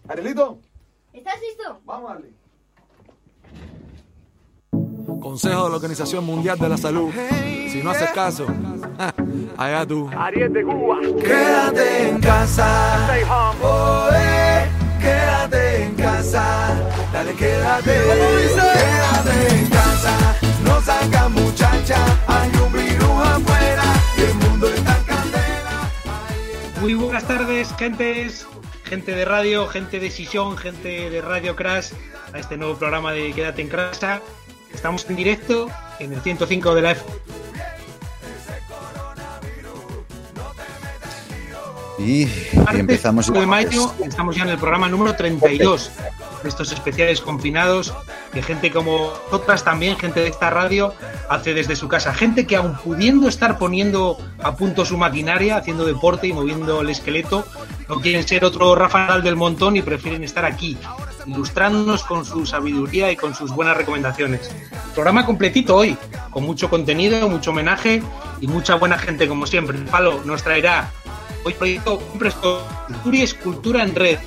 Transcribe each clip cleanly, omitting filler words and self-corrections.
¿Arielito? ¿Estás listo? Vamos a darle. Consejo de la Organización Mundial de la Salud. Si no haces caso, allá tú. Ariel de Cuba. Quédate en casa. Stay home. Quédate en casa. Dale, quédate. Quédate en casa. No salgas, muchacha. Hay un virus afuera y el mundo está en candela. Muy buenas tardes, gente de radio, gente de Sison, gente de Radio Crash, a este nuevo programa de Quédate en casa. Estamos en directo en el 105 de la F. Y empezamos de mayo, estamos ya en el programa número 32 de estos especiales confinados, que gente como otras también, gente de esta radio, hace desde su casa. Gente que aun pudiendo estar poniendo a punto su maquinaria, haciendo deporte y moviendo el esqueleto, no quieren ser otro Rafa Nadal del montón y prefieren estar aquí, ilustrándonos con su sabiduría y con sus buenas recomendaciones. Programa completito hoy, con mucho contenido, mucho homenaje y mucha buena gente como siempre. Palo nos traerá hoy proyecto Asturias Cultura en Red.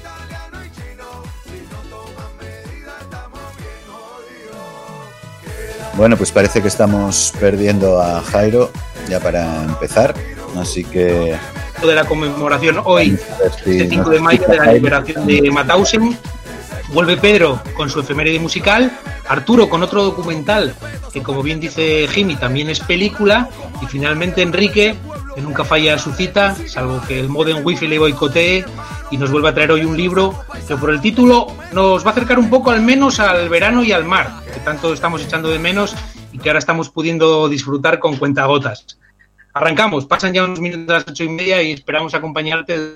Bueno, pues parece que estamos perdiendo a Jairo ya para empezar, así que... De la conmemoración hoy, este 5 de mayo, de la liberación de Mauthausen. Vuelve Pedro con su efeméride musical, Arturo con otro documental que, como bien dice Jimmy, también es película, y finalmente Enrique, que nunca falla su cita, salvo que el modem wifi le boicotee, y nos vuelve a traer hoy un libro que por el título nos va a acercar un poco al menos al verano y al mar, que tanto estamos echando de menos y que ahora estamos pudiendo disfrutar con cuentagotas. Arrancamos, pasan ya unos minutos a las 8:30 y esperamos acompañarte.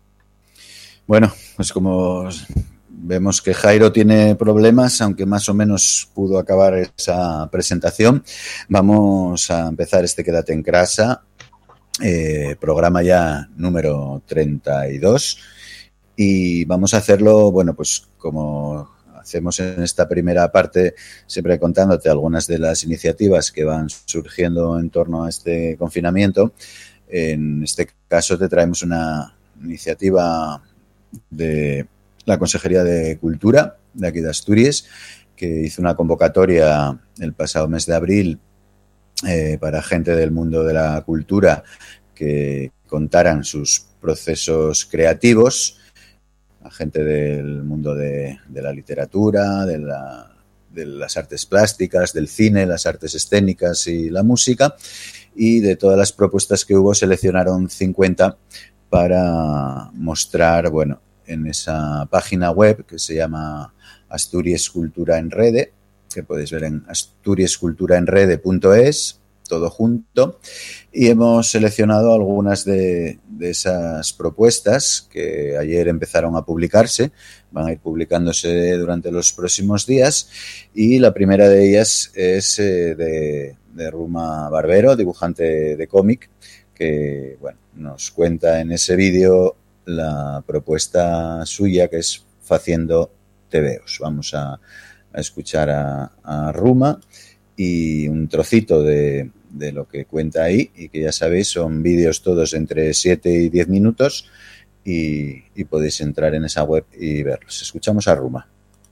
Bueno, pues como vemos que Jairo tiene problemas, aunque más o menos pudo acabar esa presentación, vamos a empezar este Quédate en casa, programa ya número 32, y vamos a hacerlo, bueno, pues como hacemos en esta primera parte, siempre contándote algunas de las iniciativas que van surgiendo en torno a este confinamiento. En este caso te traemos una iniciativa de la Consejería de Cultura de aquí de Asturias, que hizo una convocatoria el pasado mes de abril para gente del mundo de la cultura que contaran sus procesos creativos, a gente del mundo de la literatura, de las artes plásticas, del cine, las artes escénicas y la música, y de todas las propuestas que hubo seleccionaron 50 para mostrar, bueno, en esa página web que se llama Asturias Cultura en Rede, que podéis ver en asturiasculturaenrede.es, todo junto, y hemos seleccionado algunas de esas propuestas que ayer empezaron a publicarse, van a ir publicándose durante los próximos días, y la primera de ellas es de Ruma Barbero, dibujante de cómic, que bueno, nos cuenta en ese vídeo la propuesta suya, que es Faciendo Tebeos. Vamos a escuchar a Ruma y un trocito de lo que cuenta ahí, y que ya sabéis son vídeos todos entre 7 y 10 minutos y podéis entrar en esa web y verlos. Escuchamos a Ruma.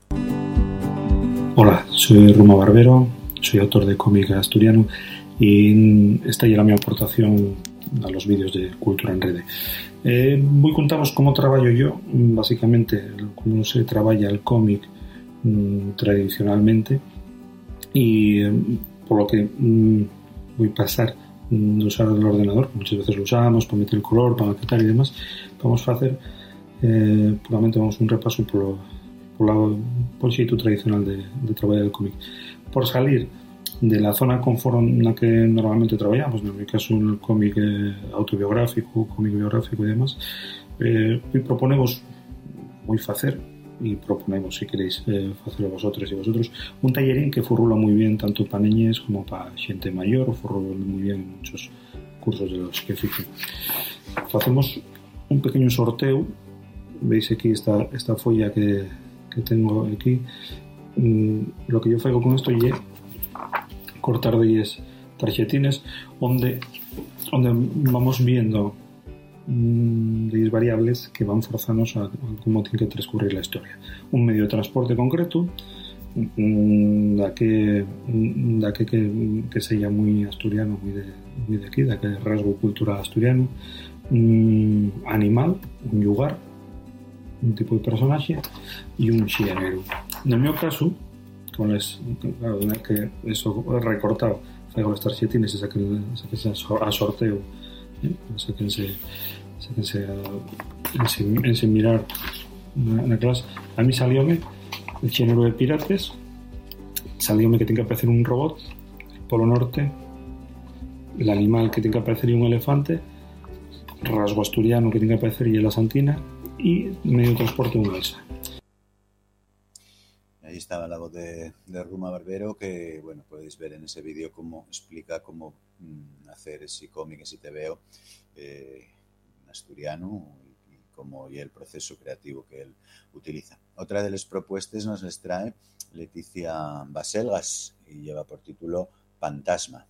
Hola, soy Ruma Barbero, soy autor de cómic asturiano y esta era mi aportación a los vídeos de Cultura en Rede. Voy contaros cómo trabajo yo, básicamente cómo se trabaja el cómic tradicionalmente, y por lo que voy a pasar de usar el ordenador, muchas veces lo usamos para meter el color, para maquetar y demás. Vamos a hacer puramente un repaso por el sitio tradicional de trabajar el cómic, por salir de la zona confort en la que normalmente trabajamos, en mi caso el cómic autobiográfico, cómic biográfico y demás. Y proponemos, voy a hacer, y proponemos, si queréis hacerlo vosotros y vosotros, un tallerín que furrula muy bien tanto para niñez como para gente mayor, o furrula muy bien en muchos cursos de los que fijo. Hacemos un pequeño sorteo. Veis aquí esta folla que tengo aquí. Lo que yo hago con esto es cortar 10 tarjetines donde vamos viendo de variables que van forzarnos a cómo tiene que transcurrir la historia. Un medio de transporte concreto, da que sería muy asturiano, muy de aquí, da que rasgo cultural asturiano, un animal, un lugar, un tipo de personaje y un xénero. No meu caso, claro, que eso recortado, faigo as tarxetines e sáquense a sorteo, sáquense en mirar na clase. A mí salióme el xénero de pirates, salióme que ten que aparecer un robot polo norte, el animal que ten que aparecer un elefante, rasgo asturiano que ten que aparecer y la santina, y medio de transporte una alza. Ahí estaba la voz de Ruma Barbero, que bueno, podéis ver en ese vídeo cómo explica cómo hacer ese cómic, ese TVO en asturiano y cómo y el proceso creativo que él utiliza. Otra de las propuestas nos les trae Leticia Baselgas y lleva por título Fantasma.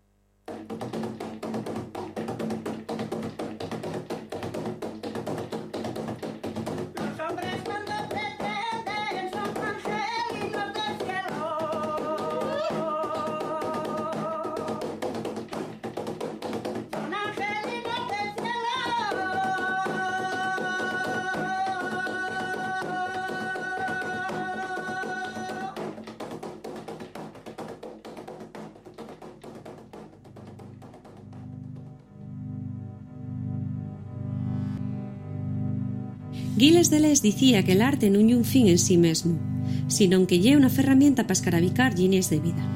Gilles Deleuze dicía que el arte non é un fin en sí mesmo, sino que é unha ferramenta para escarabicar líneas de vida.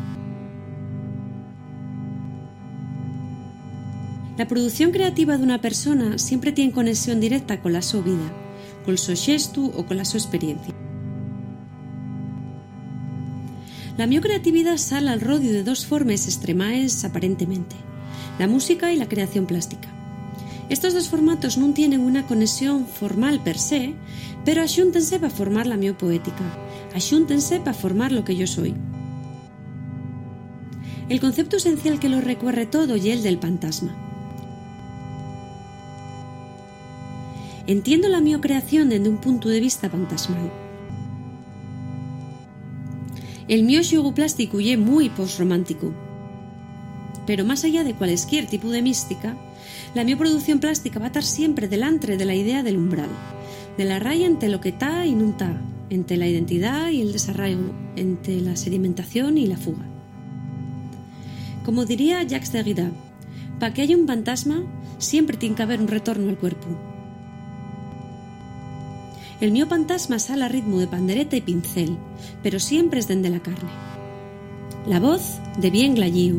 La produción creativa dunha persona sempre tiene conexión directa con la súa vida, col seu xesto ou con la súa experiencia. La miña creatividad sale al rodio de dos formas extremaes aparentemente, la música y la creación plástica. Estos dos formatos non tienen unha conexión formal per se, pero axúntense para formar la miña poética, axúntense para formar lo que yo soy. El concepto esencial que lo recorre todo é el del fantasma. Entiendo la miña creación desde un punto de vista fantasmal. El mío xogo plástico é moi postromántico, pero más allá de cualesquier tipo de mística, la mi producción plástica va a estar siempre delante de la idea del umbral, de la raya entre lo que está y no está, entre la identidad y el desarraigo, entre la sedimentación y la fuga. Como diría Jacques Derrida, para que haya un fantasma siempre tiene que haber un retorno al cuerpo. El mío fantasma sale a ritmo de pandereta y pincel, pero siempre es desde la carne. La voz de bien Glallío.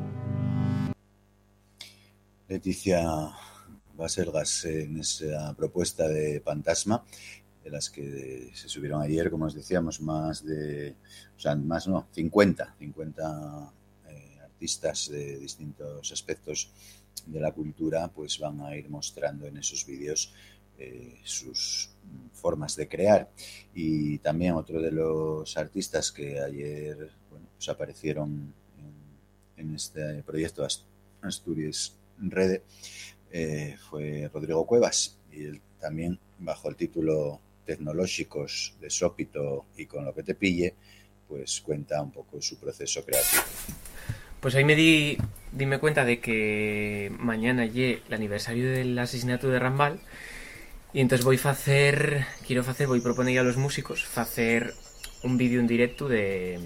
Leticia Baselgas en esa propuesta de Fantasma, de las que se subieron ayer, como os decíamos, más de 50 artistas de distintos aspectos de la cultura, pues van a ir mostrando en esos vídeos sus formas de crear. Y también otro de los artistas que ayer pues aparecieron en este proyecto Asturias Rede fue Rodrigo Cuevas, y él también bajo el título Tecnológicos de Sópito y con lo que te pille, pues cuenta un poco su proceso creativo. Pues ahí dime cuenta de que mañana es el aniversario del asesinato de Rambal, y entonces voy proponer a los músicos hacer un vídeo en directo de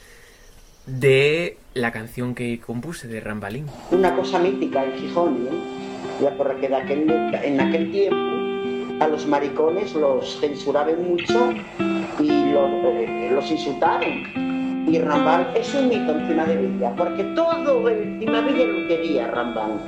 la canción que compuse de Rambalín. Una cosa mítica en Gijón, ya porque en aquel tiempo a los maricones los censuraban mucho y los insultaban. Y Rambal es un mito en Cimadevilla, porque todo en Cimadevilla lo quería Rambal.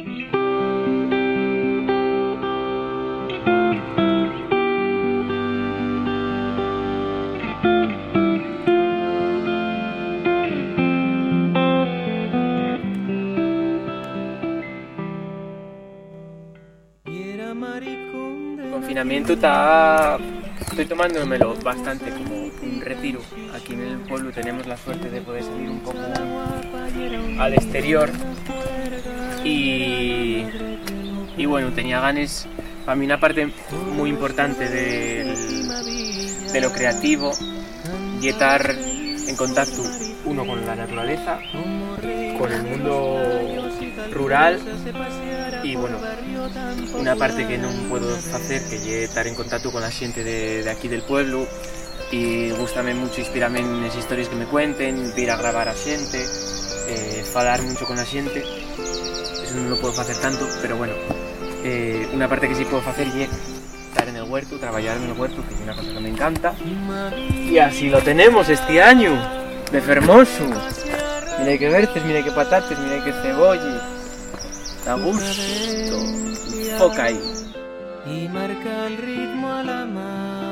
Estoy tomándomelo bastante como un retiro. Aquí en el pueblo tenemos la suerte de poder salir un poco al exterior y y bueno, tenía ganas, para mí una parte muy importante de lo creativo y estar en contacto uno con la naturaleza, con el mundo rural y bueno, una parte que no puedo hacer que es estar en contacto con la gente de aquí del pueblo y gústame mucho inspirarme en las historias que me cuenten, ir a grabar a xente, falar mucho con la xente. Eso non lo puedo facer tanto, pero bueno, una parte que sí puedo facer é estar en el huerto, traballar en el huerto, que é unha cosa que me encanta. Y así lo tenemos este año, de fermoso. Mira que berces, mira que patates, mira que cebolla. A gusto, foca ahí. Y marca el ritmo a la mar.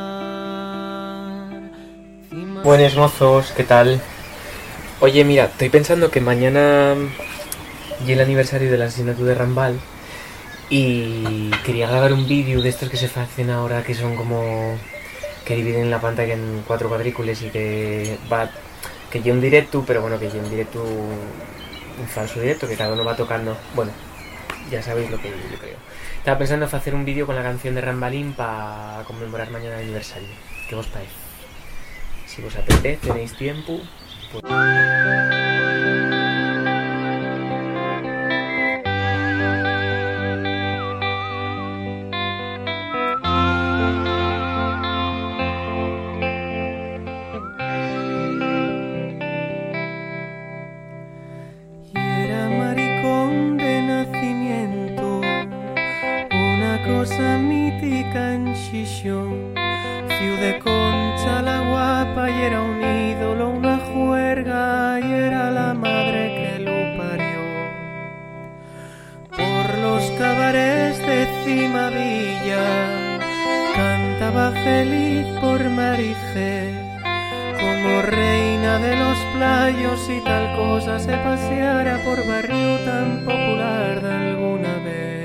Buenos mozos, ¿qué tal? Oye, mira, estoy pensando que mañana y el aniversario del asesinato de Rambal y quería grabar un vídeo de estos que se hacen ahora que son como que dividen la pantalla en 4 cuadrículas y que va que lleva un directo, pero bueno, que lleva un directo, un falso directo, que cada uno va tocando, bueno, ya sabéis lo que yo creo. Estaba pensando en hacer un vídeo con la canción de Rambalín para conmemorar mañana el aniversario. ¿Qué os parece? Si vos apetece, tenéis tiempo, pues... Cosa mítica en Xixón, ciudad de Concha la guapa y era un ídolo, una juerga y era la madre que lo parió. Por los cabarets de Cimavilla cantaba feliz por Marifé, como reina de los playos y tal cosa se paseara por barrio tan popular de alguna vez.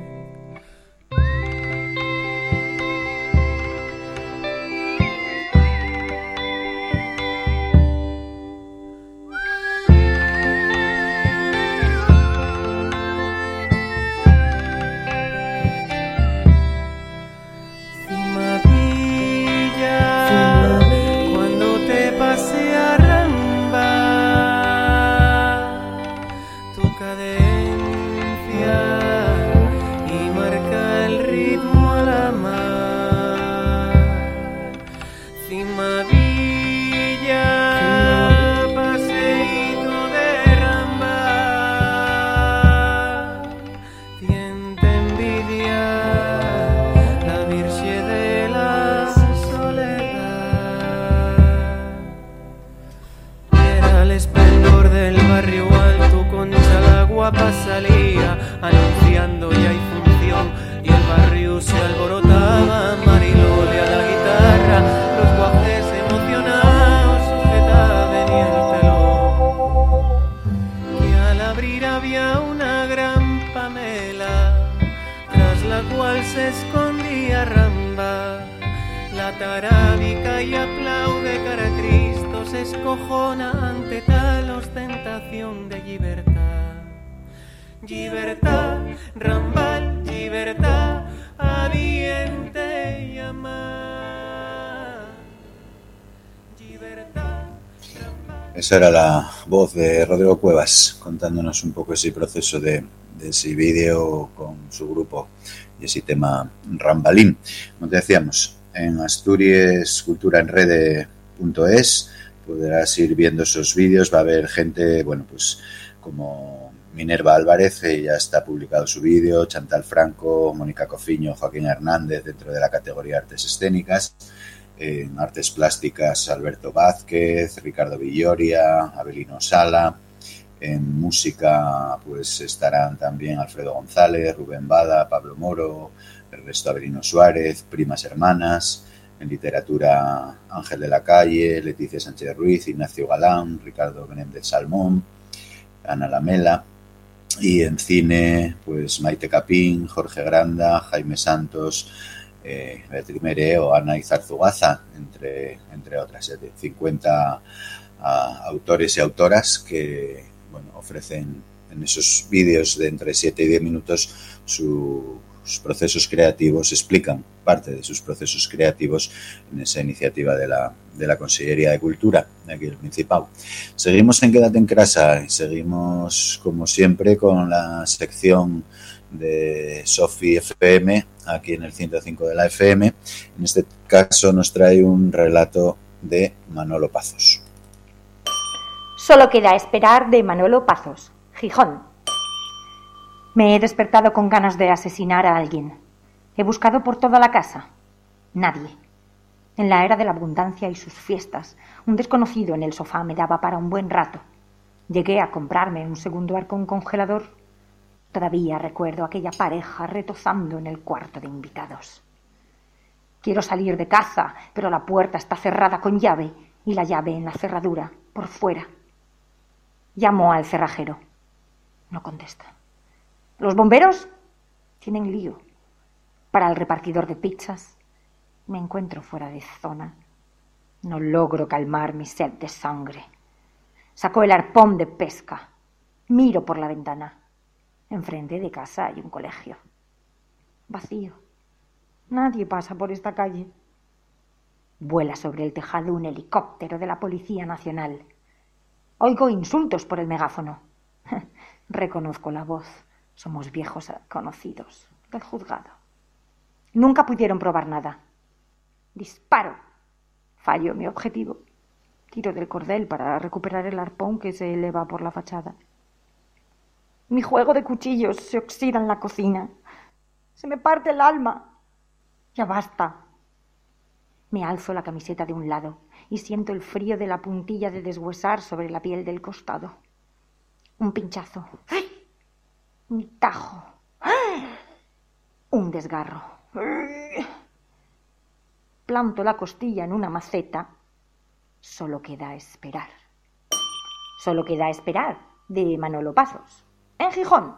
Salía anunciando ya hay función y el barrio se alborotaba, Marilole a la guitarra, los guajes emocionados sujetaban y el telón. Y al abrir había una gran pamela, tras la cual se escondía Ramba. La tarábica y aplaude cara a Cristo, se escojona ante tal ostentación de libertad. Libertad, Rambal, libertad, ardiente llama. Libertad, Rambal. Esa era la voz de Rodrigo Cuevas contándonos un poco ese proceso de ese vídeo con su grupo y ese tema Rambalín. Como te decíamos, en asturiasculturaenrede.es podrás ir viendo esos vídeos, va a haber gente, bueno, pues como Minerva Álvarez, ya está publicado su vídeo, Chantal Franco, Mónica Cofiño, Joaquín Hernández dentro de la categoría Artes Escénicas, en Artes Plásticas Alberto Vázquez, Ricardo Villoria, Abelino Sala, en Música pues estarán también Alfredo González, Rubén Bada, Pablo Moro, Ernesto Abelino Suárez, Primas Hermanas, en Literatura Ángel de la Calle, Leticia Sánchez Ruiz, Ignacio Galán, Ricardo Menéndez Salmón, Ana Lamela. Y en cine, pues Maite Capín, Jorge Granda, Jaime Santos, Beatriz Meré o Ana Izarzugaza, entre otras. 50 autores y autoras que bueno, ofrecen en esos vídeos de entre 7 y 10 minutos sus procesos creativos, explican parte de sus procesos creativos en esa iniciativa de la Consellería de Cultura de aquí del Principado. Seguimos en Quédate en Casa y seguimos, como siempre, con la sección de Sofi FM, aquí en el 105 de la FM. En este caso nos trae un relato de Manolo Pazos. Solo queda esperar, de Manolo Pazos, Gijón. Me he despertado con ganas de asesinar a alguien. He buscado por toda la casa. Nadie. En la era de la abundancia y sus fiestas, un desconocido en el sofá me daba para un buen rato. Llegué a comprarme un segundo arcón congelador. Todavía recuerdo aquella pareja retozando en el cuarto de invitados. Quiero salir de caza, pero la puerta está cerrada con llave y la llave en la cerradura, por fuera. Llamo al cerrajero. No contesta. Los bomberos tienen lío. Para el repartidor de pizzas me encuentro fuera de zona. No logro calmar mi sed de sangre. Saco el arpón de pesca. Miro por la ventana. Enfrente de casa hay un colegio. Vacío. Nadie pasa por esta calle. Vuela sobre el tejado un helicóptero de la Policía Nacional. Oigo insultos por el megáfono. Reconozco la voz. Somos viejos conocidos del juzgado. Nunca pudieron probar nada. Disparo. Fallo mi objetivo. Tiro del cordel para recuperar el arpón que se eleva por la fachada. Mi juego de cuchillos se oxida en la cocina. Se me parte el alma. Ya basta. Me alzo la camiseta de un lado y siento el frío de la puntilla de deshuesar sobre la piel del costado. Un pinchazo. ¡Ay! Un tajo. Un desgarro. Planto la costilla en una maceta. Solo queda esperar. Solo queda esperar, de Manolo Pazos, en Gijón.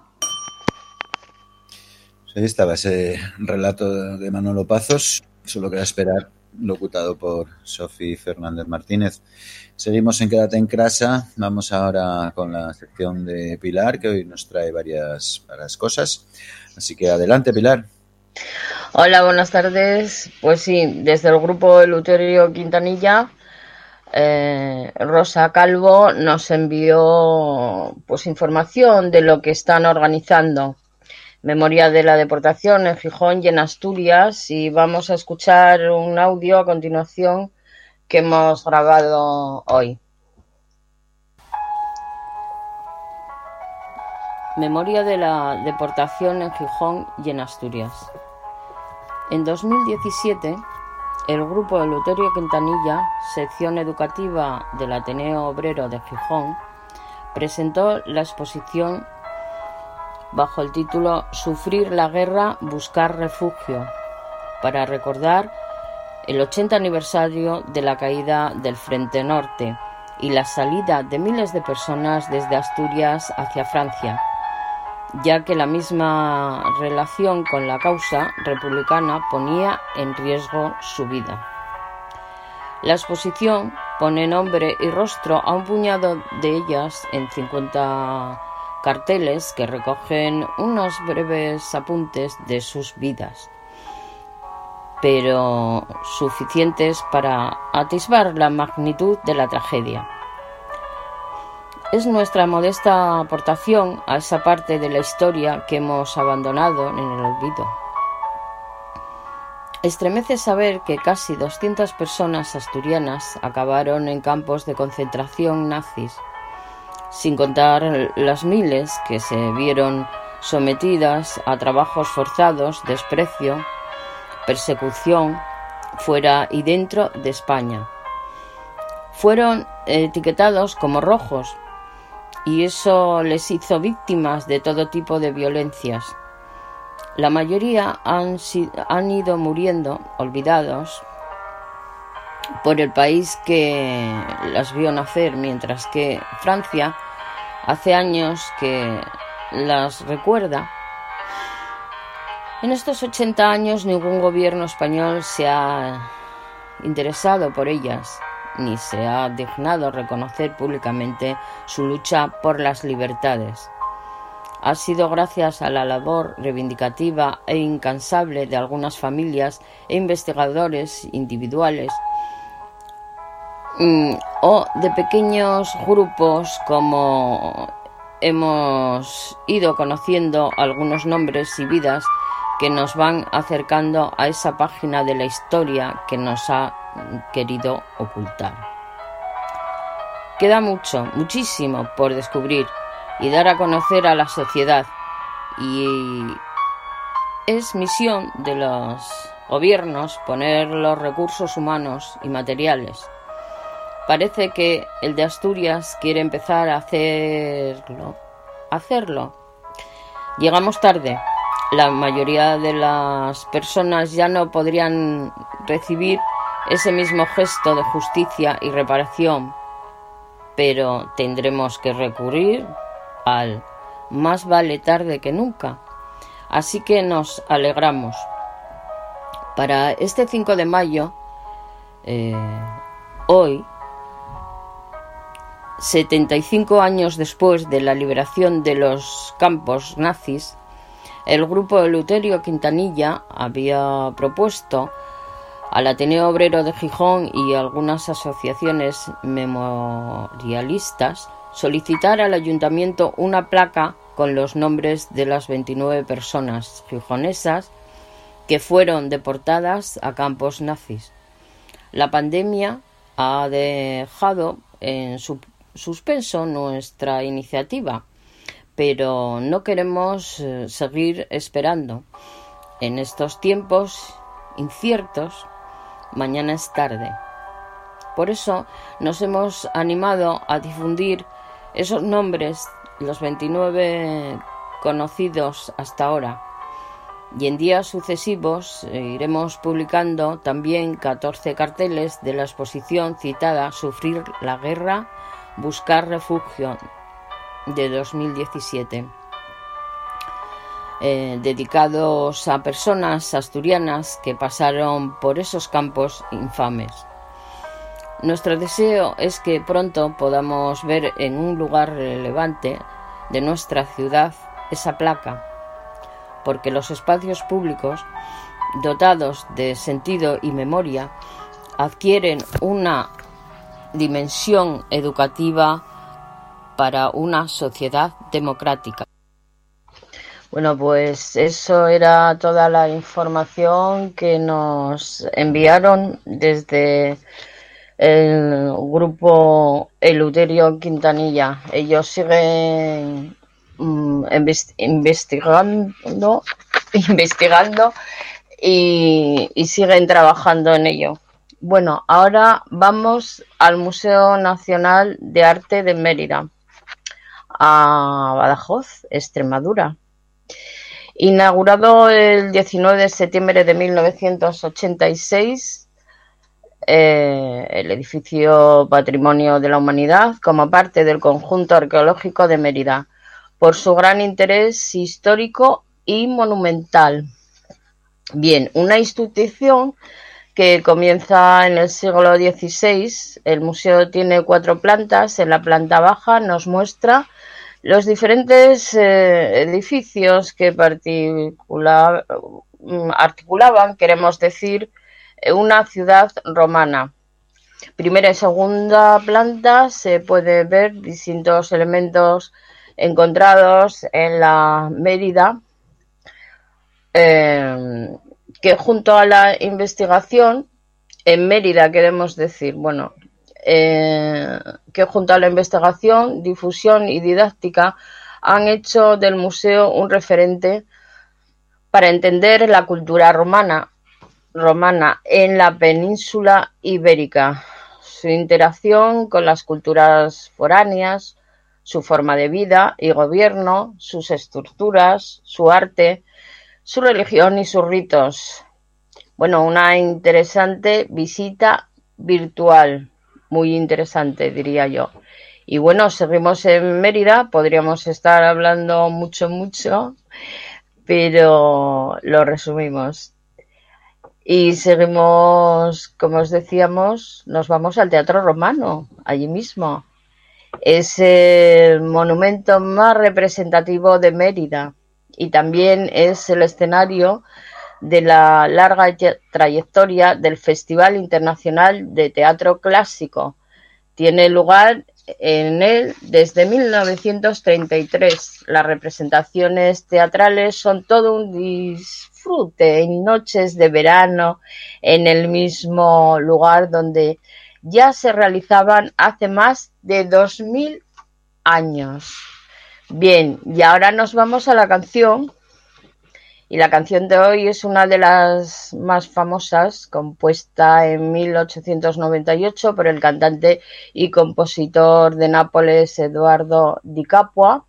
Ahí estaba ese relato de Manolo Pazos. Solo queda esperar, locutado por Sofi Fernández Martínez. Seguimos en Quédate en Casa. Vamos ahora con la sección de Pilar, que hoy nos trae varias cosas. Así que adelante, Pilar. Hola, buenas tardes. Pues sí, desde el grupo Eleuterio Quintanilla, Rosa Calvo nos envió pues información de lo que están organizando. Memoria de la deportación en Gijón y en Asturias, y vamos a escuchar un audio a continuación que hemos grabado hoy. Memoria de la deportación en Gijón y en Asturias. En 2017, el grupo Eleuterio Quintanilla, sección educativa del Ateneo Obrero de Gijón, presentó la exposición bajo el título Sufrir la guerra, buscar refugio, para recordar el 80 aniversario de la caída del Frente Norte y la salida de miles de personas desde Asturias hacia Francia, ya que la misma relación con la causa republicana ponía en riesgo su vida. La exposición pone nombre y rostro a un puñado de ellas en 50 carteles que recogen unos breves apuntes de sus vidas, pero suficientes para atisbar la magnitud de la tragedia. Es nuestra modesta aportación a esa parte de la historia que hemos abandonado en el olvido. Estremece saber que casi 200 personas asturianas acabaron en campos de concentración nazis, sin contar las miles que se vieron sometidas a trabajos forzados, desprecio, persecución, fuera y dentro de España. Fueron etiquetados como rojos, y eso les hizo víctimas de todo tipo de violencias. La mayoría han ido muriendo, olvidados, por el país que las vio nacer, mientras que Francia hace años que las recuerda. En estos 80 años ningún gobierno español se ha interesado por ellas, ni se ha dignado reconocer públicamente su lucha por las libertades. ha sido gracias a la labor reivindicativa e incansable de algunas familias e investigadores individuales o de pequeños grupos, como hemos ido conociendo algunos nombres y vidas que nos van acercando a esa página de la historia que nos ha querido ocultar. Queda mucho, muchísimo por descubrir y dar a conocer a la sociedad, y es misión de los gobiernos poner los recursos humanos y materiales. Parece que el de Asturias quiere empezar a hacerlo. Llegamos tarde. La mayoría de las personas ya no podrían recibir ese mismo gesto de justicia y reparación, pero tendremos que recurrir al más vale tarde que nunca. Así que nos alegramos. Para este 5 de mayo, hoy, 75 años después de la liberación de los campos nazis, el grupo Eleuterio Quintanilla había propuesto al Ateneo Obrero de Gijón y algunas asociaciones memorialistas solicitar al ayuntamiento una placa con los nombres de las 29 personas gijonesas que fueron deportadas a campos nazis. La pandemia ha dejado en suspenso nuestra iniciativa, pero no queremos seguir esperando. En estos tiempos inciertos, mañana es tarde. Por eso nos hemos animado a difundir esos nombres, los 29 conocidos hasta ahora, y en días sucesivos iremos publicando también 14 carteles de la exposición citada Sufrir la guerra, buscar refugio, de 2017, dedicados a personas asturianas que pasaron por esos campos infames. Nuestro deseo es que pronto podamos ver en un lugar relevante de nuestra ciudad esa placa, porque los espacios públicos dotados de sentido y memoria adquieren una dimensión educativa para una sociedad democrática. Bueno, pues eso era toda la información que nos enviaron desde el grupo Eleuterio Quintanilla. Ellos siguen investigando y siguen trabajando en ello. Bueno, ahora vamos al Museo Nacional de Arte de Mérida, a Badajoz, Extremadura. Inaugurado el 19 de septiembre de 1986, el edificio Patrimonio de la Humanidad como parte del conjunto arqueológico de Mérida, por su gran interés histórico y monumental. Bien, una institución que comienza en el siglo XVI. El museo tiene 4 plantas. En la planta baja nos muestra los diferentes edificios que articulaban, queremos decir, una ciudad romana. Primera y segunda planta se puede ver distintos elementos encontrados en la Mérida, que junto a la investigación en Mérida, queremos decir, que junto a la investigación, difusión y didáctica han hecho del museo un referente para entender la cultura romana en la península ibérica, su interacción con las culturas foráneas, su forma de vida y gobierno, sus estructuras, su arte, su religión y sus ritos. Bueno, una interesante visita virtual, muy interesante, diría yo. Y bueno, seguimos en Mérida, podríamos estar hablando mucho, pero lo resumimos. Y seguimos, como os decíamos, nos vamos al Teatro Romano, allí mismo. Es el monumento más representativo de Mérida y también es el escenario de la larga trayectoria del Festival Internacional de Teatro Clásico. Tiene lugar en él desde 1933. Las representaciones teatrales son todo un disfrute en noches de verano en el mismo lugar donde ya se realizaban hace más de 2000 años. Bien, y ahora nos vamos a la canción. Y la canción de hoy es una de las más famosas, compuesta en 1898 por el cantante y compositor de Nápoles, Eduardo Di Capua.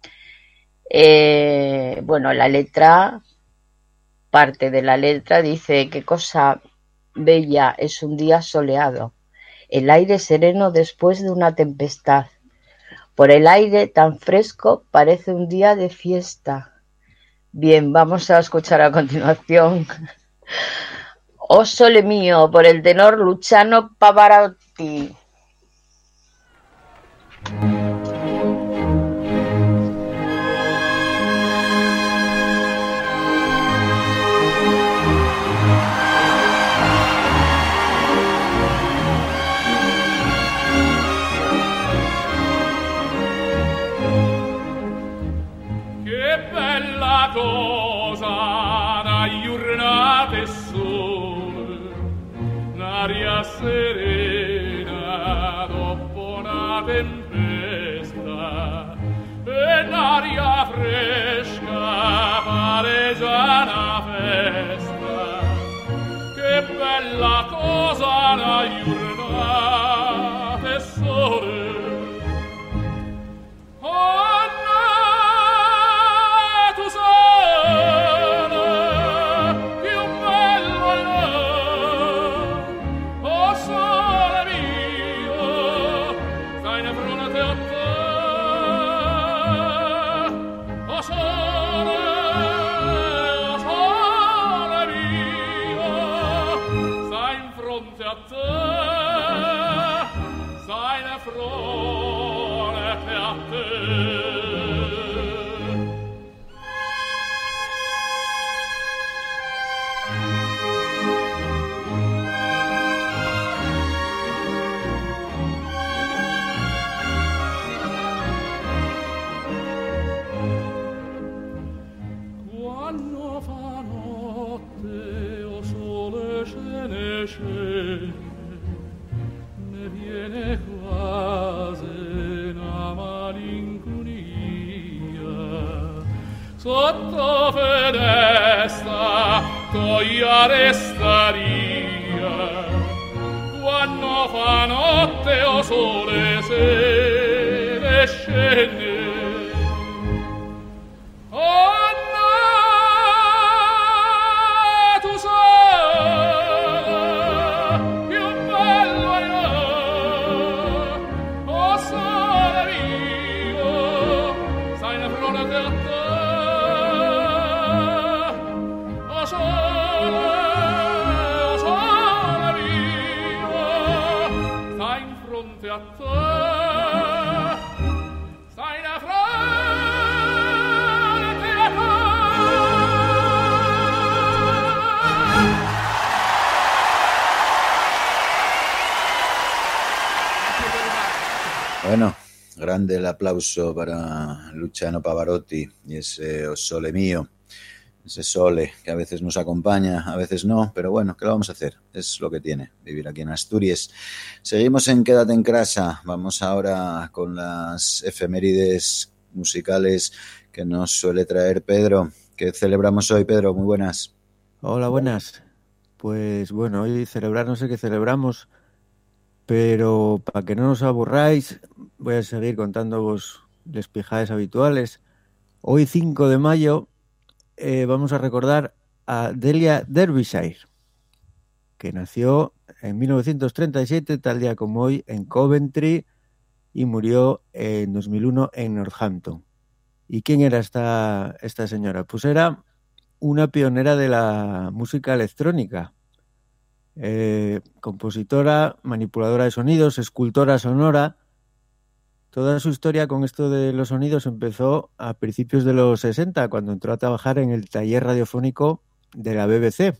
La letra, parte de la letra dice: qué cosa bella es un día soleado, el aire sereno después de una tempestad. Por el aire tan fresco parece un día de fiesta. Bien, vamos a escuchar a continuación O Sole Mio por el tenor Luciano Pavarotti. Cosa, una giornata e sole, un'aria serena dopo una tempesta, e un'aria fresca palesa una festa. Che bella cosa, una giornata e sole. Ne viene quasi una malinconia sotto finestra toia restaria quando fa notte o sole se ne scende. Bueno, grande el aplauso para Luciano Pavarotti y ese O Sole Mio, ese sole que a veces nos acompaña, a veces no, pero bueno, ¿qué lo vamos a hacer? Es lo que tiene vivir aquí en Asturias. Seguimos en Quédate en Casa, vamos ahora con las efemérides musicales que nos suele traer Pedro. ¿Qué celebramos hoy, Pedro? Muy buenas. Hola, buenas. Pues bueno, hoy celebrar no sé qué celebramos, pero para que no nos aburráis, voy a seguir contándoos les pijaes habituales. Hoy, 5 de mayo, vamos a recordar a Delia Derbyshire, que nació en 1937, tal día como hoy, en Coventry, y murió en 2001 en Northampton. ¿Y quién era esta señora? Pues era una pionera de la música electrónica. Compositora, manipuladora de sonidos, escultora sonora, Toda su historia con esto de los sonidos empezó a principios de los 60, cuando entró a trabajar en el taller radiofónico de la BBC.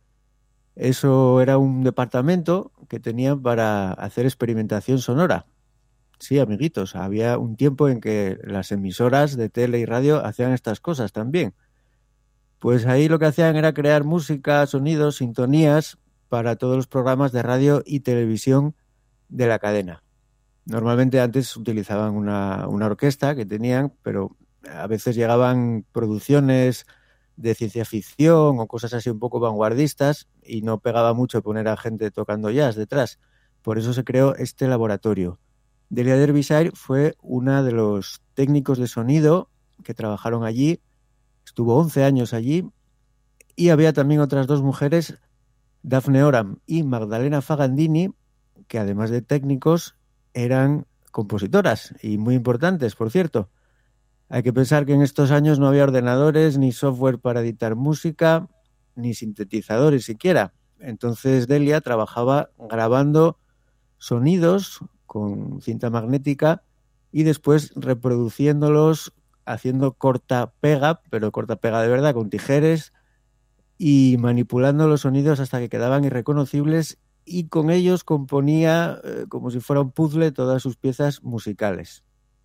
Eso era un departamento que tenían para hacer experimentación sonora. Sí, amiguitos, había un tiempo en que las emisoras de tele y radio hacían estas cosas también. Pues ahí lo que hacían era crear música, sonidos, sintonías para todos los programas de radio y televisión de la cadena. Normalmente antes utilizaban una orquesta que tenían, pero a veces llegaban producciones de ciencia ficción o cosas así un poco vanguardistas y no pegaba mucho poner a gente tocando jazz detrás. Por eso se creó este laboratorio. Delia Derbyshire fue una de los técnicos de sonido que trabajaron allí, estuvo 11 años allí, y había también otras dos mujeres, Daphne Oram y Magdalena Fagandini, que además de técnicos eran compositoras y muy importantes, por cierto. Hay que pensar que en estos años no había ordenadores ni software para editar música, ni sintetizadores siquiera. Entonces Delia trabajaba grabando sonidos con cinta magnética y después reproduciéndolos, haciendo corta-pega, pero corta-pega de verdad, con tijeres, y manipulando los sonidos hasta que quedaban irreconocibles, y con ellos componía, como si fuera un puzzle, todas sus piezas musicales.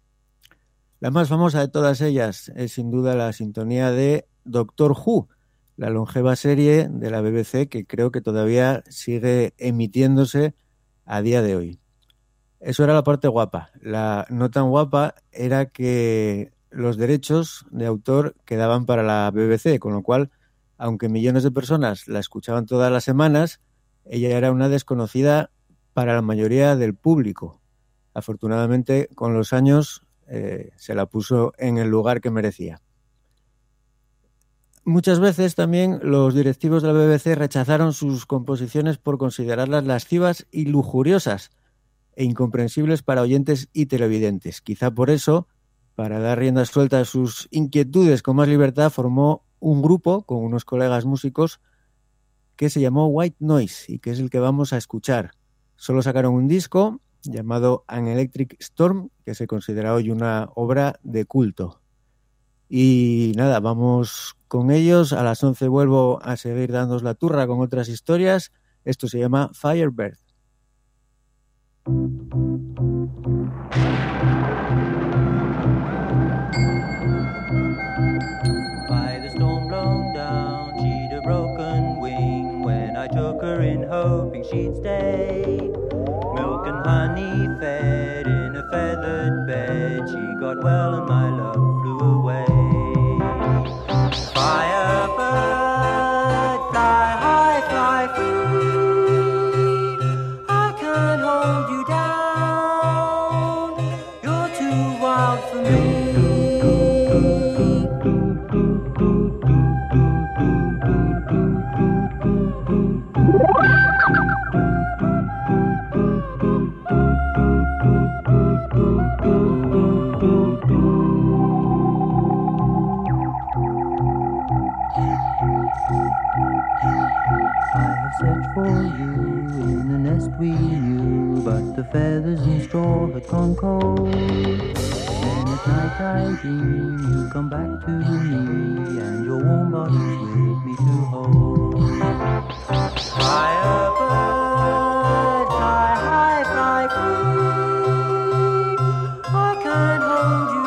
La más famosa de todas ellas es sin duda la sintonía de Doctor Who, la longeva serie de la BBC que creo que todavía sigue emitiéndose a día de hoy. Eso era la parte guapa. La no tan guapa era que los derechos de autor quedaban para la BBC, con lo cual, aunque millones de personas la escuchaban todas las semanas, ella era una desconocida para la mayoría del público. Afortunadamente, con los años se la puso en el lugar que merecía. Muchas veces también los directivos de la BBC rechazaron sus composiciones por considerarlas lascivas y lujuriosas e incomprensibles para oyentes y televidentes. Quizá por eso, para dar rienda suelta a sus inquietudes con más libertad, formó un grupo con unos colegas músicos que se llamó White Noise y que es el que vamos a escuchar. Solo sacaron un disco llamado An Electric Storm, que se considera hoy una obra de culto. Y nada, vamos con ellos. A las 11 vuelvo a seguir dándoos la turra con otras historias. Esto se llama Firebird. By the storm blown down, she'd a broken wing. When I took her in hoping she'd stay, milk and honey fed in a feathered bed, she got well and my love flew away. Firebird, fly high, fly free, I can't hold you down, you're too wild for me. For you in the nest we knew, but the feathers and straw had gone cold. Then at night I dream you come back to me, and your warm body's with me to hold. Firebird, fly high, fly free, I can't hold you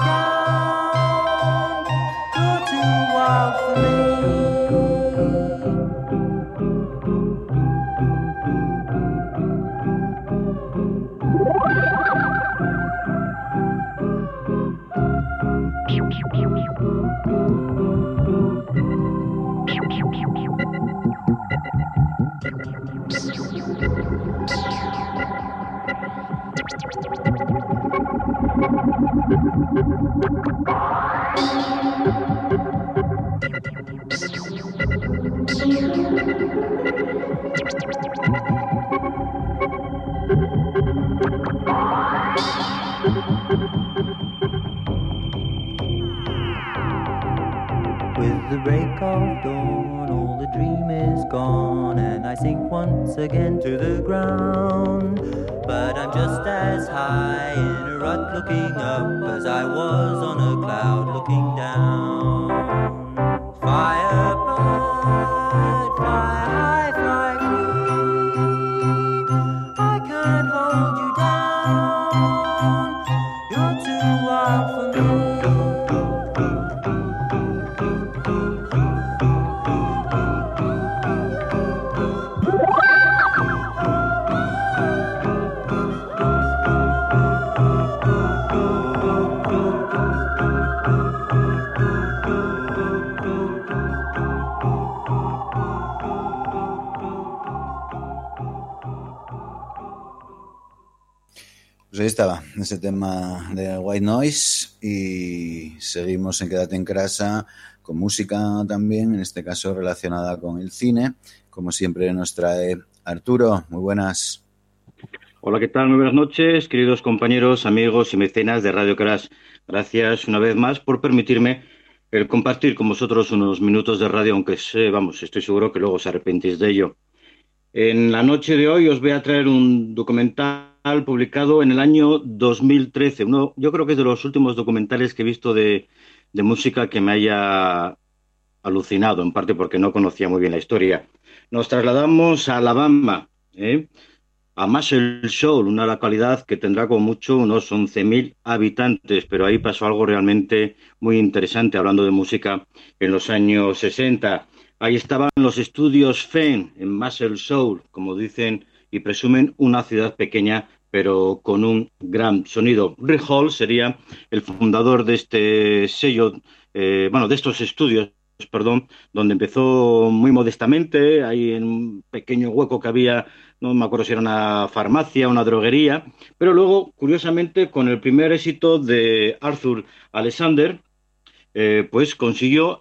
down, you're too wild for me. With the break of dawn, all the dream is gone, and I sink once again to the ground. But I'm just as high in a rut looking up as I was on a cloud looking down. Firebird, fly high, fly free. I can't hold you down. You're too wild for me. Pues ahí estaba, ese tema de White Noise, y seguimos en Quédate en Casa con música también, en este caso relacionada con el cine, como siempre nos trae Arturo. Muy buenas. Hola, ¿qué tal? Muy buenas noches, queridos compañeros, amigos y mecenas de Radio Crash. Gracias una vez más por permitirme el compartir con vosotros unos minutos de radio, aunque sé, vamos, estoy seguro que luego os arrepentís de ello. En la noche de hoy os voy a traer un documental publicado en el año 2013. Yo creo que es de los últimos documentales que he visto de música que me haya alucinado, en parte porque no conocía muy bien la historia. Nos trasladamos a Alabama, a Muscle Shoals, una localidad que tendrá como mucho unos 11.000 habitantes, pero ahí pasó algo realmente muy interesante, hablando de música en los años 60. Ahí estaban los estudios Fame, en Muscle Shoals, como dicen y presumen, una ciudad pequeña, pero con un gran sonido. Rick Hall sería el fundador de este sello, de estos estudios, donde empezó muy modestamente, ahí en un pequeño hueco que había, no me acuerdo si era una farmacia, una droguería, pero luego, curiosamente, con el primer éxito de Arthur Alexander, pues consiguió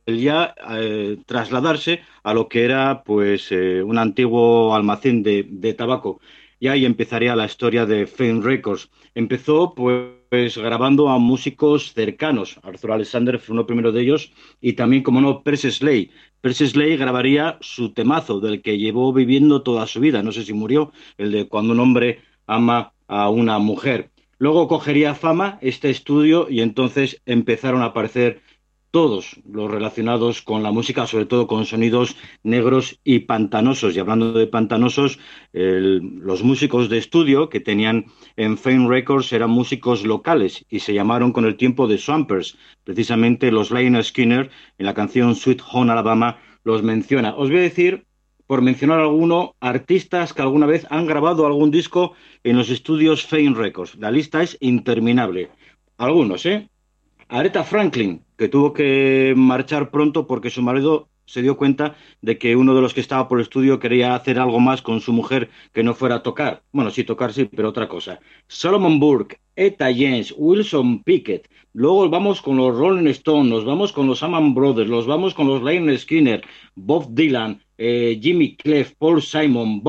trasladarse a lo que era un antiguo almacén de tabaco. Y ahí empezaría la historia de Fame Records. Empezó pues grabando a músicos cercanos. Arthur Alexander fue uno primero de ellos, y también, como no, Percy Slade. Percy Slade grabaría su temazo, del que llevó viviendo toda su vida. No sé si murió, el de Cuando un hombre ama a una mujer. Luego cogería fama este estudio, y entonces empezaron a aparecer todos los relacionados con la música, sobre todo con sonidos negros y pantanosos. Y hablando de pantanosos, los músicos de estudio que tenían en Fame Records eran músicos locales y se llamaron con el tiempo The Swampers. Precisamente los Lynyrd Skynyrd, en la canción Sweet Home Alabama, los menciona. Os voy a decir, por mencionar alguno, artistas que alguna vez han grabado algún disco en los estudios Fame Records. La lista es interminable. Algunos, Aretha Franklin, que tuvo que marchar pronto porque su marido se dio cuenta de que uno de los que estaba por el estudio quería hacer algo más con su mujer que no fuera a tocar. Bueno, sí, tocar sí, pero otra cosa. Solomon Burke, Etta James, Wilson Pickett. Luego vamos con los Rolling Stones, nos vamos con los Allman Brothers, los vamos con los Lynyrd Skynyrd, Bob Dylan, Jimmy Cliff, Paul Simon,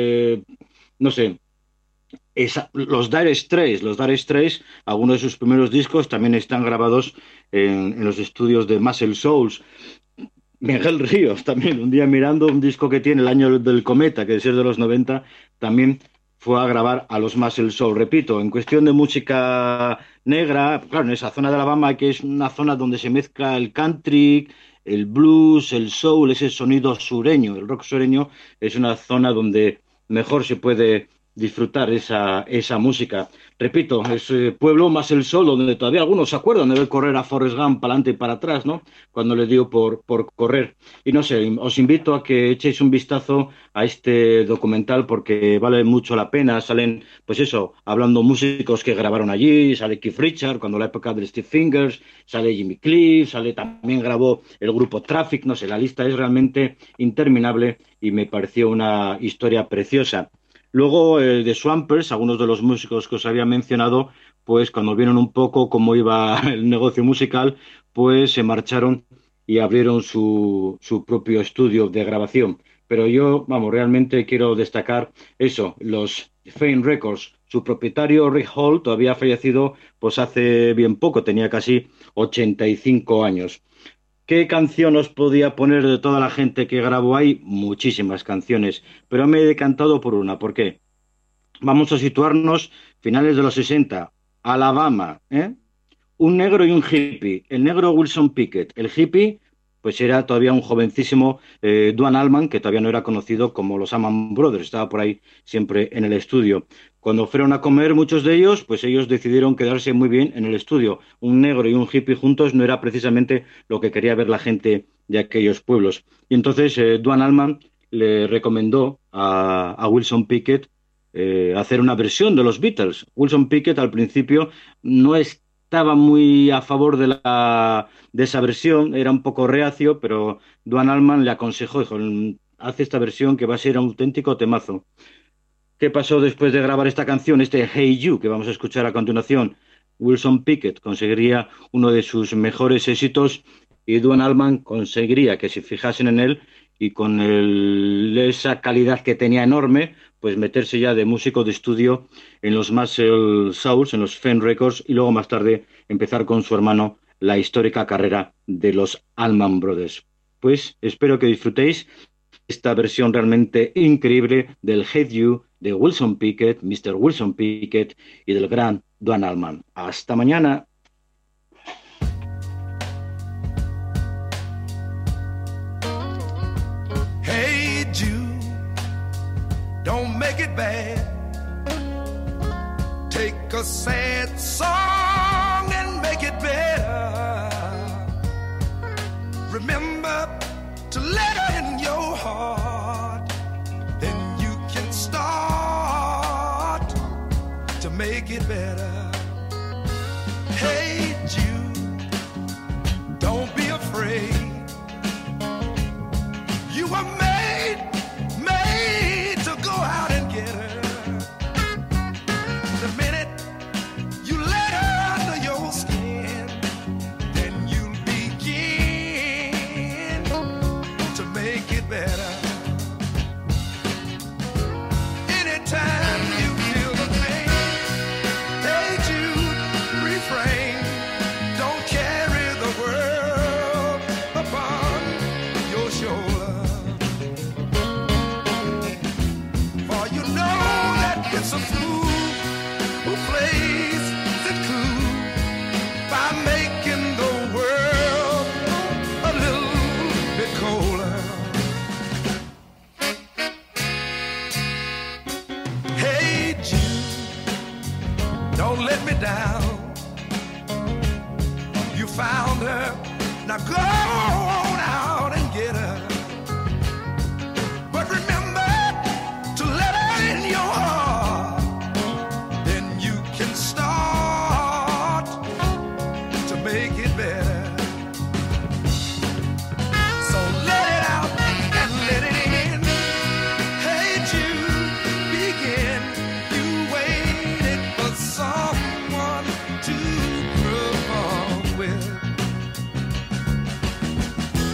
los Dire Straits, algunos de sus primeros discos también están grabados en los estudios de Muscle Shoals. Miguel Ríos también, un día mirando un disco que tiene, El año del cometa, que es de los 90, también fue a grabar a los Muscle Shoals. Repito, en cuestión de música negra, claro, en esa zona de Alabama, que es una zona donde se mezcla el country, el blues, el soul, ese sonido sureño, el rock sureño, es una zona donde mejor se puede disfrutar esa música. Repito, es pueblo Muscle Shoals, donde todavía algunos se acuerdan de ver correr a Forrest Gump para adelante y para atrás, ¿no? Cuando le dio por correr. Y no sé, os invito a que echéis un vistazo a este documental porque vale mucho la pena. Salen, hablando músicos que grabaron allí, sale Keith Richards, cuando la época de Steve Fingers, sale Jimmy Cliff, también grabó el grupo Traffic, no sé, la lista es realmente interminable y me pareció una historia preciosa. Luego, de Swampers, algunos de los músicos que os había mencionado, pues cuando vieron un poco cómo iba el negocio musical, pues se marcharon y abrieron su propio estudio de grabación. Pero yo, realmente quiero destacar eso, los Fame Records. Su propietario, Rick Hall, todavía fallecido pues hace bien poco, tenía casi 85 años. ¿Qué canción os podía poner de toda la gente que grabó ahí? Muchísimas canciones, pero me he decantado por una. ¿Por qué? Vamos a situarnos finales de los 60. Alabama, ¿eh? Un negro y un hippie. El negro Wilson Pickett, el hippie pues era todavía un jovencísimo Duane Allman, que todavía no era conocido como los Allman Brothers, estaba por ahí siempre en el estudio. Cuando fueron a comer muchos de ellos, pues ellos decidieron quedarse muy bien en el estudio. Un negro y un hippie juntos no era precisamente lo que quería ver la gente de aquellos pueblos. Y entonces Duane Allman le recomendó a Wilson Pickett hacer una versión de los Beatles. Wilson Pickett al principio no estaba muy a favor de esa versión, era un poco reacio, pero Duane Allman le aconsejó, dijo, haz esta versión que va a ser un auténtico temazo. ¿Qué pasó después de grabar esta canción, este Hey You, que vamos a escuchar a continuación? Wilson Pickett conseguiría uno de sus mejores éxitos y Duane Allman conseguiría que se fijasen en él y con esa calidad que tenía enorme, pues meterse ya de músico de estudio en los Muscle Shoals, en los Fame Records, y luego más tarde empezar con su hermano la histórica carrera de los Allman Brothers. Pues espero que disfrutéis esta versión realmente increíble del Hate You de Wilson Pickett, Mr. Wilson Pickett, y del gran Duane Allman. Hasta mañana. Hey Jude, don't make it bad. Take a sad song and make it better. Remember to let her in your heart, then you can start to make it better. Hey Jude, don't be afraid. You were made to go out and get her. The minute you let her under your skin, then you'll begin to make it better. Anytime you feel the pain, hey Jude, refrain. Don't carry the world upon your shoulder. For you know that it's a fool who plays it cool by making the world a little bit colder. Hey Jude, don't let me down. You found her, now go on out and get her. But remember to let her in your heart, then you can start to make it better. So let it out and let it in. Hey Jude, begin. You waited for someone to perform with.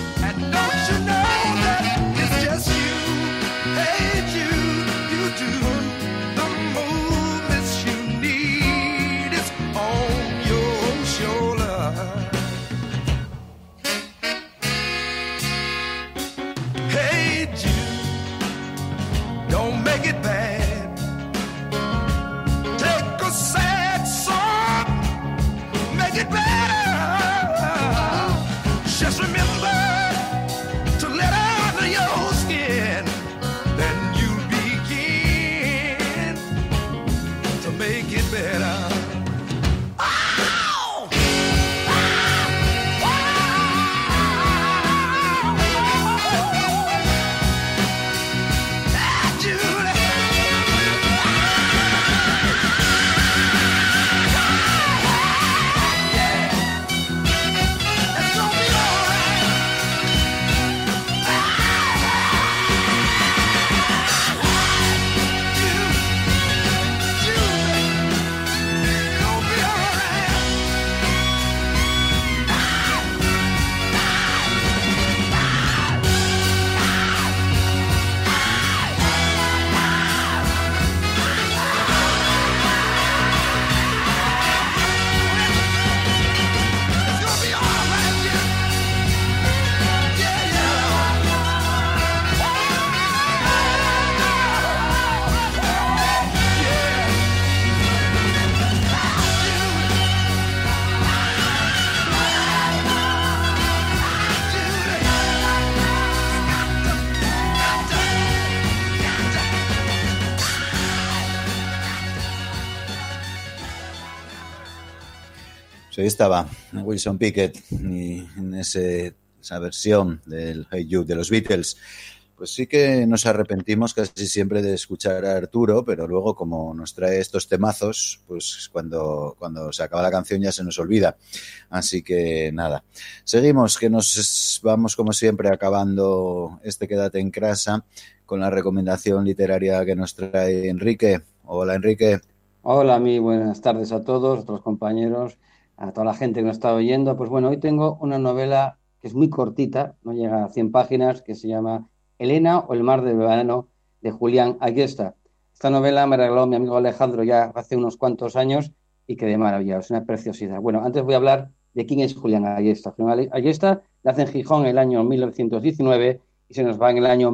Pues ahí estaba Wilson Pickett y en esa versión del Hey Jude de los Beatles. Pues sí que nos arrepentimos casi siempre de escuchar a Arturo, pero luego como nos trae estos temazos, pues cuando se acaba la canción ya se nos olvida. Así que nada, seguimos, que nos vamos como siempre acabando este Quédate en Casa con la recomendación literaria que nos trae Enrique. Hola, Enrique. Hola, buenas tardes a todos, a todos los compañeros, a toda la gente que nos está oyendo. Pues bueno, hoy tengo una novela que es muy cortita, no llega a 100 páginas, que se llama Elena o el mar del verano, de Julián Ayesta. Esta novela me regaló mi amigo Alejandro ya hace unos cuantos años y quedé maravillado, es una preciosidad. Bueno, antes voy a hablar de quién es Julián Ayesta. Julián Ayesta nace en Gijón en el año 1919 y se nos va en el año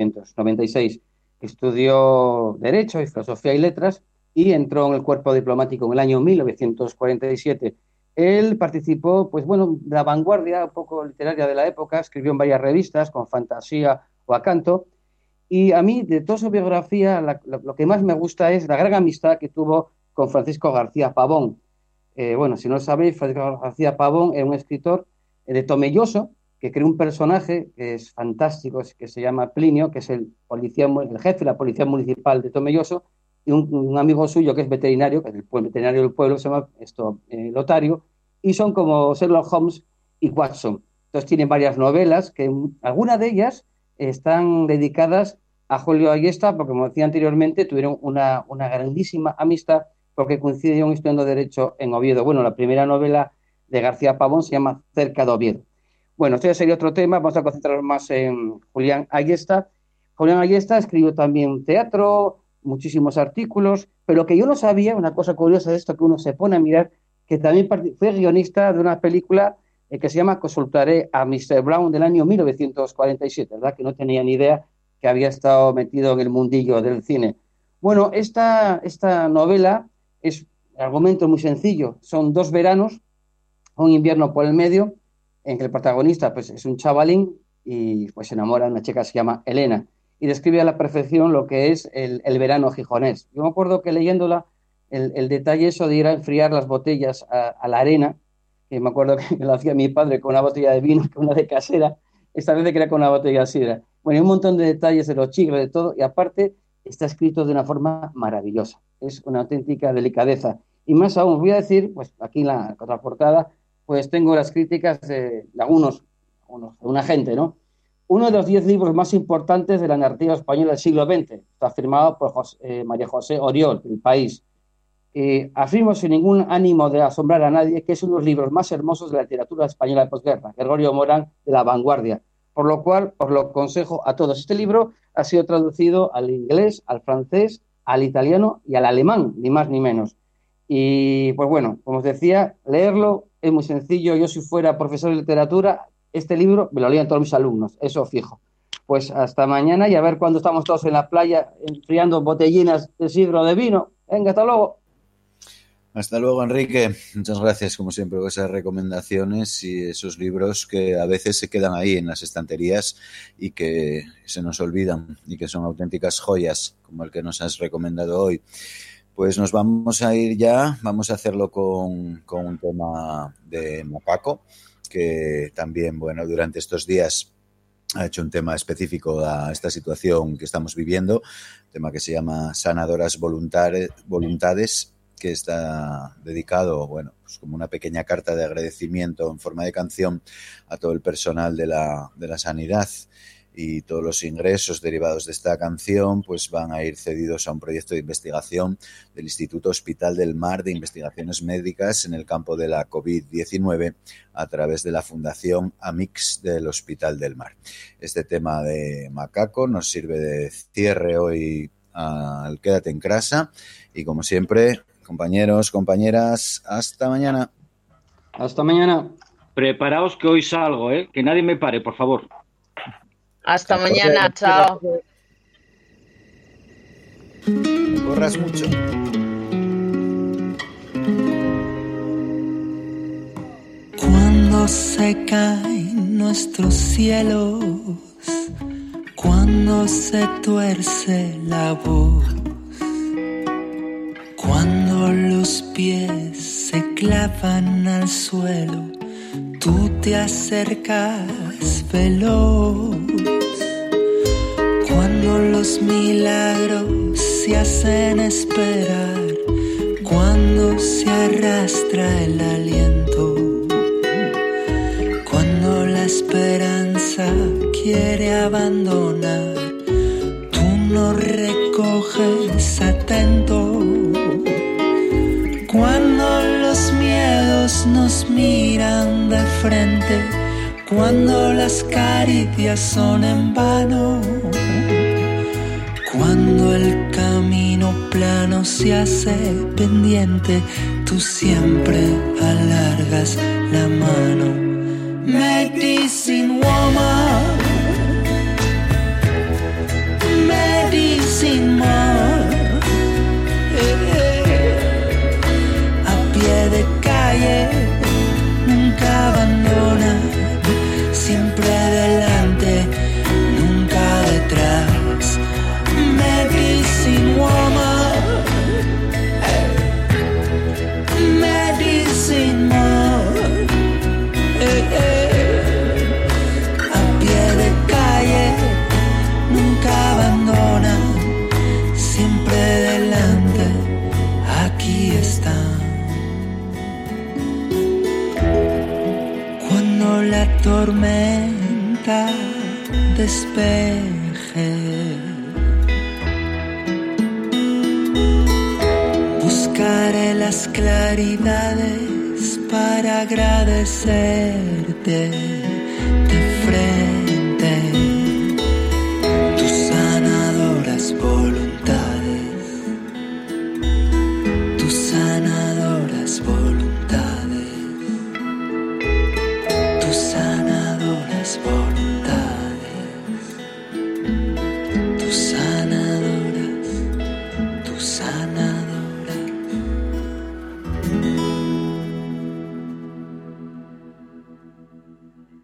1996. Estudió Derecho y Filosofía y Letras y entró en el cuerpo diplomático en el año 1947. Él participó, pues bueno, de la vanguardia un poco literaria de la época, escribió en varias revistas con fantasía o acanto, y a mí, de toda su biografía, lo que más me gusta es la gran amistad que tuvo con Francisco García Pavón. Bueno, si no lo sabéis, Francisco García Pavón es un escritor de Tomelloso, que creó un personaje que es fantástico, que se llama Plinio, que es el jefe de la policía municipal de Tomelloso, y un amigo suyo que es veterinario, que es el veterinario del pueblo, se llama Lotario, y son como Sherlock Holmes y Watson. Entonces tienen varias novelas, que algunas de ellas están dedicadas a Julio Ayesta, porque como decía anteriormente, tuvieron una grandísima amistad, porque coincidieron estudiando Derecho en Oviedo. Bueno, la primera novela de García Pavón se llama Cerca de Oviedo. Bueno, esto ya sería otro tema, vamos a concentrarnos más en Julián Ayesta. Julián Ayesta escribió también teatro, muchísimos artículos, pero lo que yo no sabía, una cosa curiosa de esto que uno se pone a mirar, que también fue guionista de una película que se llama Consultaré a Mr. Brown del año 1947, ¿verdad? Que no tenía ni idea que había estado metido en el mundillo del cine. Bueno, esta novela es un argumento muy sencillo, son 2 veranos, un invierno por el medio, en que el protagonista pues, es un chavalín y pues se enamora de una chica que se llama Elena, y describe a la perfección lo que es el verano gijonés. Yo me acuerdo que leyéndola, el detalle eso de ir a enfriar las botellas a la arena, que me acuerdo que lo hacía mi padre con una botella de vino, con una de casera, esta vez que era con una botella de sidra. Bueno, hay un montón de detalles de los chicles, de todo, y aparte está escrito de una forma maravillosa. Es una auténtica delicadeza. Y más aún, os voy a decir, pues aquí en la contraportada, pues tengo las críticas de una gente, ¿no? Uno de los 10 libros más importantes de la narrativa española del siglo XX. Está firmado por María José Oriol, del País. Afirmo sin ningún ánimo de asombrar a nadie que es uno de los libros más hermosos de la literatura española de posguerra, Gregorio Morán, de La Vanguardia. Por lo cual, os lo aconsejo a todos. Este libro ha sido traducido al inglés, al francés, al italiano y al alemán, ni más ni menos. Y, pues bueno, como os decía, leerlo es muy sencillo. Yo, si fuera profesor de literatura, este libro me lo leían todos mis alumnos, eso fijo. Pues hasta mañana y a ver cuándo estamos todos en la playa enfriando botellinas de sidra o de vino. Venga, hasta luego. Hasta luego, Enrique. Muchas gracias, como siempre, por esas recomendaciones y esos libros que a veces se quedan ahí en las estanterías y que se nos olvidan y que son auténticas joyas, como el que nos has recomendado hoy. Pues nos vamos a ir ya, vamos a hacerlo con un tema de Macaco, que también, bueno, durante estos días ha hecho un tema específico a esta situación que estamos viviendo, un tema que se llama Sanadoras Voluntades, que está dedicado, bueno, pues como una pequeña carta de agradecimiento en forma de canción a todo el personal de la sanidad, y todos los ingresos derivados de esta canción pues van a ir cedidos a un proyecto de investigación del Instituto Hospital del Mar de Investigaciones Médicas en el campo de la COVID-19 a través de la Fundación Amix del Hospital del Mar. Este tema de Macaco nos sirve de cierre hoy al Quédate en Casa y, como siempre, compañeros, compañeras, hasta mañana. Hasta mañana. Preparaos que hoy salgo, que nadie me pare, por favor. Hasta mañana, chao. Corras mucho. Cuando se caen nuestros cielos, cuando se tuerce la voz, cuando los pies se clavan al suelo, tú te acercas veloz. Cuando los milagros se hacen esperar, cuando se arrastra el aliento, cuando la esperanza quiere abandonar, tú nos recoges atento. Cuando los miedos nos miran de frente, cuando las caricias son en vano, cuando el camino plano se hace pendiente, tú siempre alargas la mano. Medicine woman, medicine man, a pie de calle, nunca abandona, siempre adelante, nunca detrás. Medicine woman, medicine man, a pie de calle, nunca abandona, siempre adelante, aquí está. Cuando la tormenta despeje, buscaré las claridades para agradecerte de frente tus sanadoras voluntades, tus sanadoras voluntades, tus